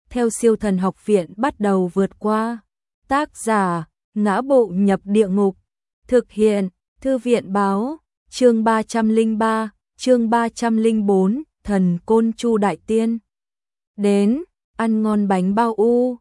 theo Siêu Thần Học Viện bắt đầu vượt qua. Tác giả: Ngã Bộ Nhập Địa Ngục. Thực hiện: Thư viện báo. Chương 303, chương 304, Thần Côn Chu Đại Tiên. Đến, ăn ngon bánh bao u.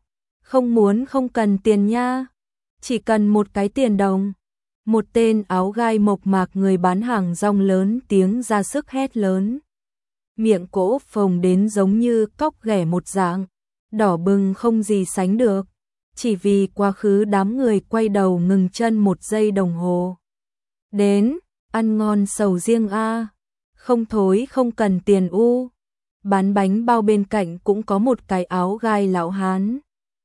Không cần tiền nha. Chỉ cần một cái tiền đồng. Một tên áo gai mộc mạc người bán hàng rong lớn tiếng ra sức hét lớn. Miệng cỗ phồng đến giống như cóc ghẻ một dạng, đỏ bừng không gì sánh được. Chỉ vì quá khứ đám người quay đầu ngừng chân 1 giây đồng hồ. Đến, ăn ngon sầu riêng a. Không thối không cần tiền u. Bán bánh bao bên cạnh cũng có một cái áo gai lão hán.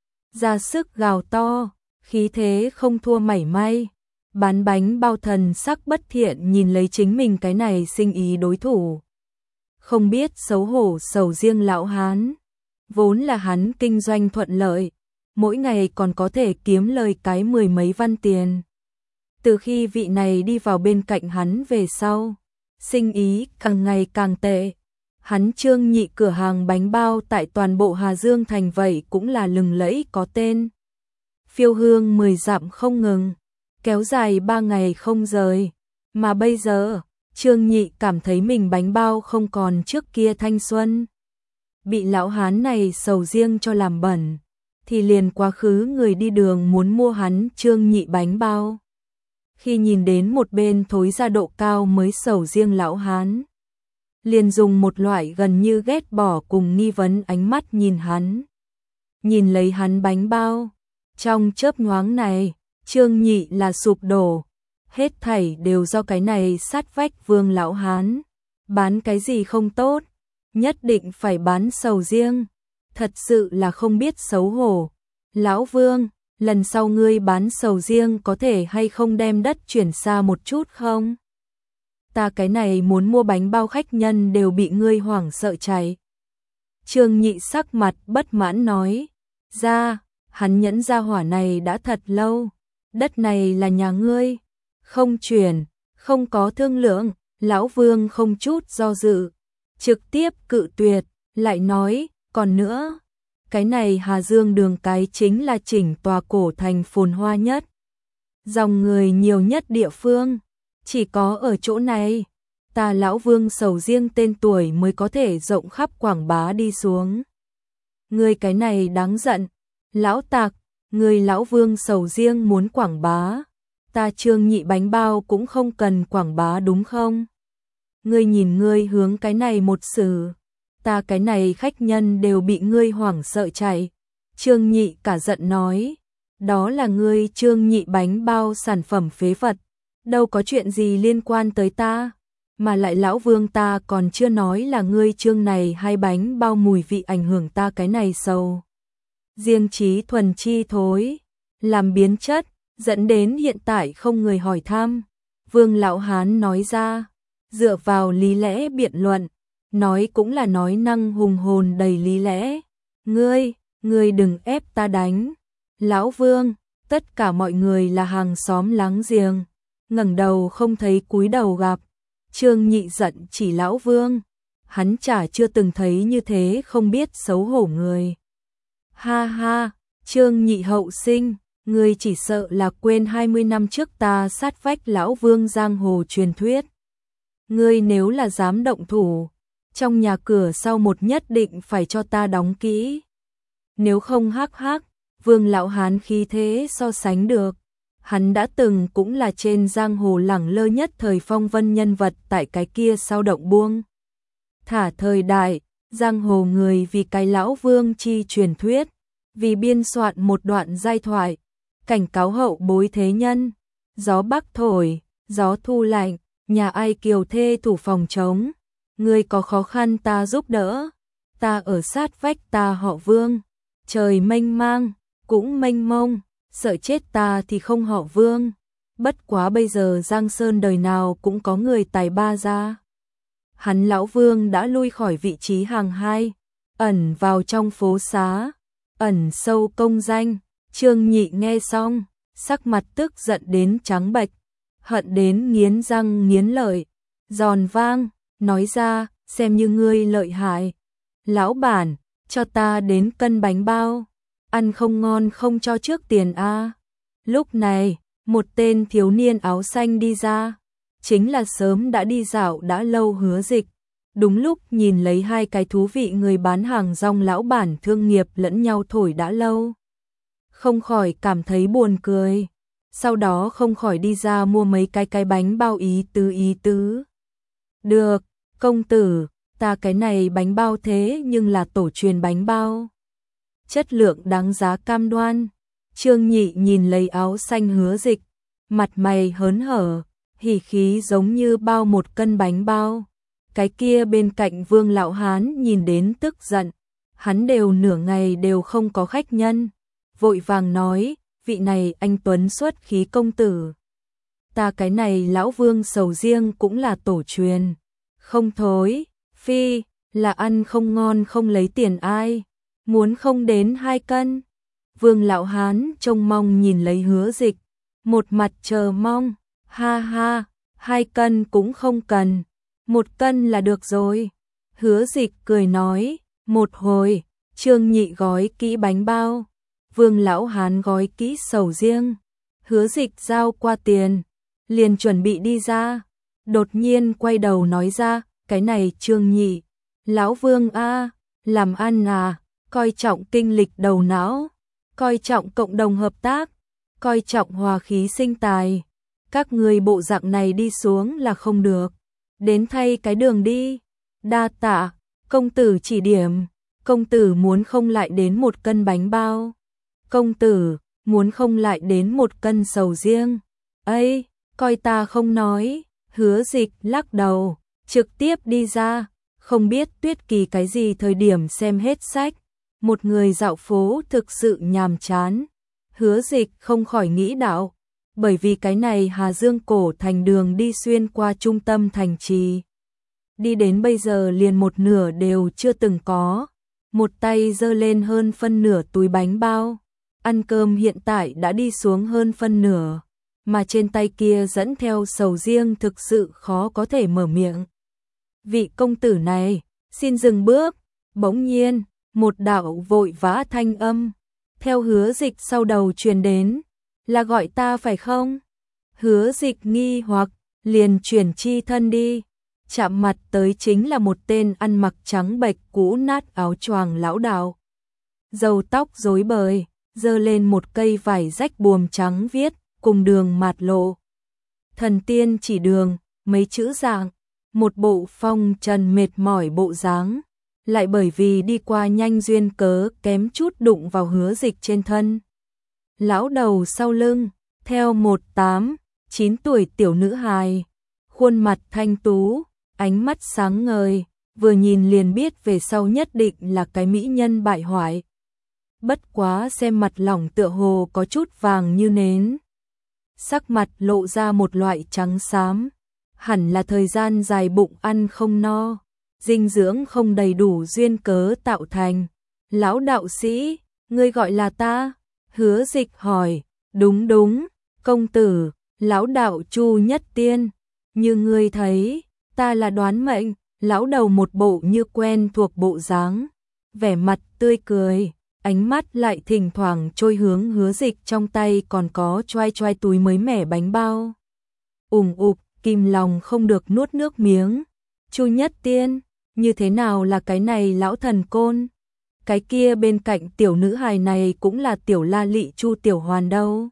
Ra sức gào to, khí thế không thua mảy may. Bán bánh bao thần sắc bất thiện nhìn lấy chính mình cái này sinh ý đối thủ. Không biết xấu hổ sầu riêng lão hán. Vốn là hắn kinh doanh thuận lợi, mỗi ngày còn có thể kiếm lời cái 10 mấy văn tiền. Từ khi vị này đi vào bên cạnh hắn về sau, sinh ý càng ngày càng tệ. Hắn Trương Nhị cửa hàng bánh bao tại toàn bộ Hà Dương thành vậy cũng là lừng lẫy có tên. Phiêu hương 10 dặm không ngừng, kéo dài 3 ngày không rời. Mà bây giờ, Trương Nhị cảm thấy mình bánh bao không còn trước kia thanh xuân. Bị lão hán này sầu riêng cho làm bẩn, thì liền quá khứ người đi đường muốn mua hắn Trương Nhị bánh bao. Khi nhìn đến một bên thối ra độ cao mới sầu riêng lão hán, liền dùng một loại gần như ghét bỏ cùng nghi vấn ánh mắt nhìn hắn. Nhìn lấy hắn bánh bao, trong chớp nhoáng này, Trương Nhị là sụp đổ. Hết thảy đều do cái này sát vách Vương lão hán. Bán cái gì không tốt, nhất định phải bán sầu riêng. Thật sự là không biết xấu hổ. Lão Vương, lần sau ngươi bán sầu riêng có thể hay không đem đất chuyển xa một chút không? Ta cái này muốn mua bánh bao khách nhân đều bị ngươi hoảng sợ chạy. Trương Nhị sắc mặt bất mãn nói. Ra, hắn nhẫn ra hỏa này đã thật lâu. Đất này là nhà ngươi. Không chuyển, không có thương lượng. Lão Vương không chút do dự, trực tiếp cự tuyệt, lại nói, còn nữa, cái này Hà Dương đường cái chính là chỉnh tòa cổ thành phồn hoa nhất, dòng người nhiều nhất địa phương, chỉ có ở chỗ này, ta Lão Vương sầu riêng tên tuổi mới có thể rộng khắp quảng bá đi xuống. Ngươi cái này đáng giận, lão tạc, ngươi Lão Vương sầu riêng muốn quảng bá, ta Trương Nhị bánh bao cũng không cần quảng bá đúng không? Ngươi nhìn ngươi hướng cái này một xử, ta cái này khách nhân đều bị ngươi hoảng sợ chạy. Trương Nhị cả giận nói, đó là ngươi Trương Nhị bánh bao sản phẩm phế vật, đâu có chuyện gì liên quan tới ta, mà lại Lão Vương ta còn chưa nói là ngươi Trương này hai bánh bao mùi vị ảnh hưởng ta cái này sầu. Riêng trí thuần chi thối, làm biến chất, dẫn đến hiện tại không người hỏi thăm. Vương lão hán nói ra, dựa vào lý lẽ biện luận, nói cũng là nói năng hùng hồn đầy lý lẽ. Ngươi đừng ép ta đánh. Lão Vương, tất cả mọi người là hàng xóm láng giềng, ngẩng đầu không thấy cúi đầu gặp. Trương Nhị giận chỉ Lão Vương, hắn chả chưa từng thấy như thế không biết xấu hổ người. Ha ha, Trương Nhị hậu sinh, ngươi chỉ sợ là quên 20 năm trước ta sát vách Lão Vương giang hồ truyền thuyết. Ngươi nếu là dám động thủ, trong nhà cửa sau một nhất định phải cho ta đóng kỹ. Nếu không hắc hắc, Vương lão hán khí thế so sánh được. Hắn đã từng cũng là trên giang hồ lẳng lơ nhất thời phong vân nhân vật tại cái kia sao động buông thả thời đại, giang hồ người vì cái Lão Vương chi truyền thuyết, vì biên soạn một đoạn giai thoại, cảnh cáo hậu bối thế nhân, gió bắc thổi, gió thu lạnh, nhà ai kiều thê thủ phòng chống, người có khó khăn ta giúp đỡ, ta ở sát vách ta họ Vương, trời mênh mang, cũng mênh mông, sợ chết ta thì không họ Vương, bất quá bây giờ Giang Sơn đời nào cũng có người tài ba ra. Hắn Lão Vương đã lui khỏi vị trí hàng hai, ẩn vào trong phố xá, ẩn sâu công danh. Trương Nhị nghe xong, sắc mặt tức giận đến trắng bệch, hận đến nghiến răng nghiến lợi, giòn vang, nói ra, xem như ngươi lợi hại. Lão bản, cho ta đến cân bánh bao, ăn không ngon không cho trước tiền a. Lúc này, một tên thiếu niên áo xanh đi ra, chính là sớm đã đi dạo đã lâu Hứa Dịch. Đúng lúc nhìn lấy hai cái thú vị người bán hàng rong lão bản thương nghiệp lẫn nhau thổi đã lâu. Không khỏi cảm thấy buồn cười, sau đó không khỏi đi ra mua mấy cái bánh bao ý tứ. Được, công tử, ta cái này bánh bao thế nhưng là tổ truyền bánh bao. Chất lượng đáng giá cam đoan. Trương Nhị nhìn lấy áo xanh Hứa Dịch, mặt mày hớn hở, hỉ khí giống như bao một cân bánh bao. Cái kia bên cạnh Vương lão hán nhìn đến tức giận, hắn đều nửa ngày đều không có khách nhân, vội vàng nói, vị này anh tuấn xuất khí công tử. Ta cái này lão Vương sầu riêng cũng là tổ truyền, không thối, phi, là ăn không ngon không lấy tiền ai, muốn không đến 2 cân. Vương lão hán trông mong nhìn lấy Hứa Dịch, một mặt chờ mong, ha ha, 2 cân cũng không cần, 1 cân là được rồi. Hứa Dịch cười nói, một hồi, Trương Nhị gói kỹ bánh bao, Vương lão hán gói kỹ sầu riêng. Hứa Dịch giao qua tiền, liền chuẩn bị đi ra, đột nhiên quay đầu nói ra, cái này Trương Nhị, lão Vương a, làm ăn à, coi trọng kinh lịch đầu não, coi trọng cộng đồng hợp tác, coi trọng hòa khí sinh tài. Các người bộ dạng này đi xuống là không được, đến thay cái đường đi. Đa tạ, công tử chỉ điểm, công tử muốn không lại đến 1 cân bánh bao, công tử muốn không lại đến 1 cân sầu riêng. Ây, coi ta không nói. Hứa Dịch lắc đầu, trực tiếp đi ra, không biết Tuyết Kỳ cái gì thời điểm xem hết sách. Một người dạo phố thực sự nhàm chán. Hứa Dịch không khỏi nghĩ đạo, bởi vì cái này Hà Dương cổ thành đường đi xuyên qua trung tâm thành trì. Đi đến bây giờ liền một nửa đều chưa từng có. Một tay giơ lên hơn phân nửa túi bánh bao. Ăn cơm hiện tại đã đi xuống hơn phân nửa, mà trên tay kia dẫn theo sầu riêng thực sự khó có thể mở miệng. Vị công tử này, xin dừng bước. Bỗng nhiên, một đạo vội vã thanh âm theo Hứa Dịch sau đầu truyền đến, là gọi ta phải không? Hứa Dịch nghi hoặc, liền chuyển chi thân đi, chạm mặt tới chính là một tên ăn mặc trắng bệch cũ nát áo choàng lão đạo. Râu tóc rối bời, giơ lên một cây vải rách buồm trắng viết, cùng đường mạt lộ. Thần tiên chỉ đường, mấy chữ dạng, một bộ phong trần mệt mỏi bộ dáng, lại bởi vì đi qua nhanh duyên cớ kém chút đụng vào Hứa Dịch trên thân. Lão đầu sau lưng, theo 18, 9 tuổi tiểu nữ hài, khuôn mặt thanh tú, ánh mắt sáng ngời, vừa nhìn liền biết về sau nhất định là cái mỹ nhân bại hoại. Bất quá xem mặt lỏng tựa hồ có chút vàng như nến, sắc mặt lộ ra một loại trắng xám, hẳn là thời gian dài bụng ăn không no, dinh dưỡng không đầy đủ duyên cớ tạo thành. Lão đạo sĩ, ngươi gọi là ta? Hứa Dịch hỏi. Đúng đúng, công tử, lão đạo Chu Nhất Tiên, như ngươi thấy, ta là đoán mệnh. Lão đầu một bộ như quen thuộc bộ dáng, vẻ mặt tươi cười, ánh mắt lại thỉnh thoảng trôi hướng Hứa Dịch trong tay còn có choai choai túi mới mẻ bánh bao. Ục, kìm lòng không được nuốt nước miếng. Chu Nhất Tiên, như thế nào là cái này lão thần côn? Cái kia bên cạnh tiểu nữ hài này cũng là tiểu la lị Chu Tiểu Hoàn đâu.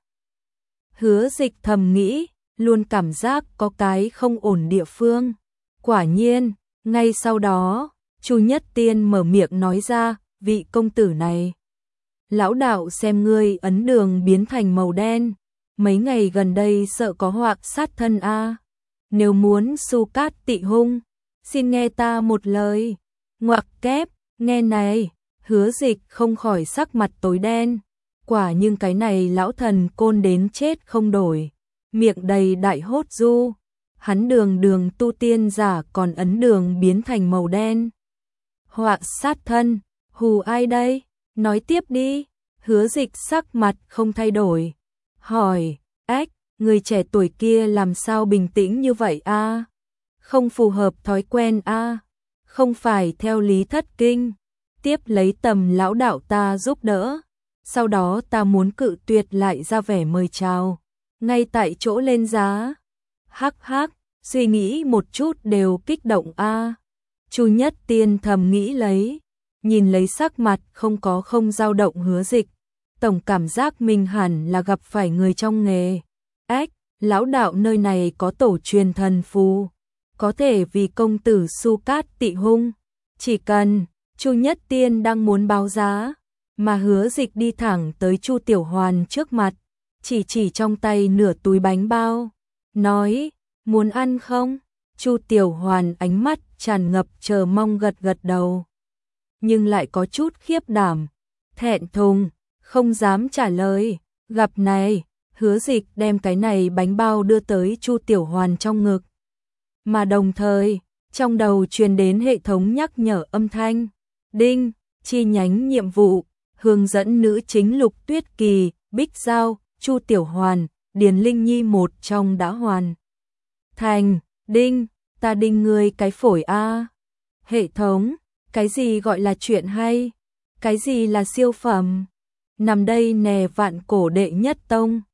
Hứa Dịch thầm nghĩ, luôn cảm giác có cái không ổn địa phương. Quả nhiên, ngay sau đó, Chu Nhất Tiên mở miệng nói ra, vị công tử này. Lão đạo xem ngươi ấn đường biến thành màu đen, mấy ngày gần đây sợ có họa sát thân a. Nếu muốn su cát tị hung, xin nghe ta một lời. Ngoặc kép, nghe này, Hứa Dịch không khỏi sắc mặt tối đen. Quả nhưng cái này lão thần côn đến chết không đổi, miệng đầy đại hốt du. Hắn đường tu tiên giả còn ấn đường biến thành màu đen. Họa sát thân, hù ai đây? Nói tiếp đi. Hứa Dịch sắc mặt không thay đổi, hỏi, ách, người trẻ tuổi kia làm sao bình tĩnh như vậy a? Không phù hợp thói quen a? Không phải theo lý thất kinh, tiếp lấy Tầm lão đạo ta giúp đỡ. Sau đó ta muốn cự tuyệt lại ra vẻ mời chào, ngay tại chỗ lên giá. Hắc hắc, suy nghĩ một chút đều kích động a. Chu Nhất Tiên thầm nghĩ lấy, nhìn lấy sắc mặt không dao động Hứa Dịch, tổng cảm giác mình hẳn là gặp phải người trong nghề. Ách, lão đạo nơi này có tổ truyền thần phù, có thể vì công tử Su Cát tị hung. Chỉ cần, Chu Nhất Tiên đang muốn báo giá, mà Hứa Dịch đi thẳng tới Chu Tiểu Hoàn trước mặt, chỉ trong tay nửa túi bánh bao, nói, muốn ăn không? Chu Tiểu Hoàn ánh mắt tràn ngập chờ mong gật gật đầu, nhưng lại có chút khiếp đảm, thẹn thùng, không dám trả lời. Gặp này, Hứa Dịch đem cái này bánh bao đưa tới Chu Tiểu Hoàn trong ngực, mà đồng thời, trong đầu truyền đến hệ thống nhắc nhở âm thanh, đinh, chi nhánh nhiệm vụ, hướng dẫn nữ chính Lục Tuyết Kỳ, Bích Giao, Chu Tiểu Hoàn, Điền Linh Nhi một trong đã hoàn thành. Đinh, ta đinh ngươi cái phổi a. Hệ thống, cái gì gọi là chuyện hay? Cái gì là siêu phẩm? Nằm đây nè, vạn cổ đệ nhất tông.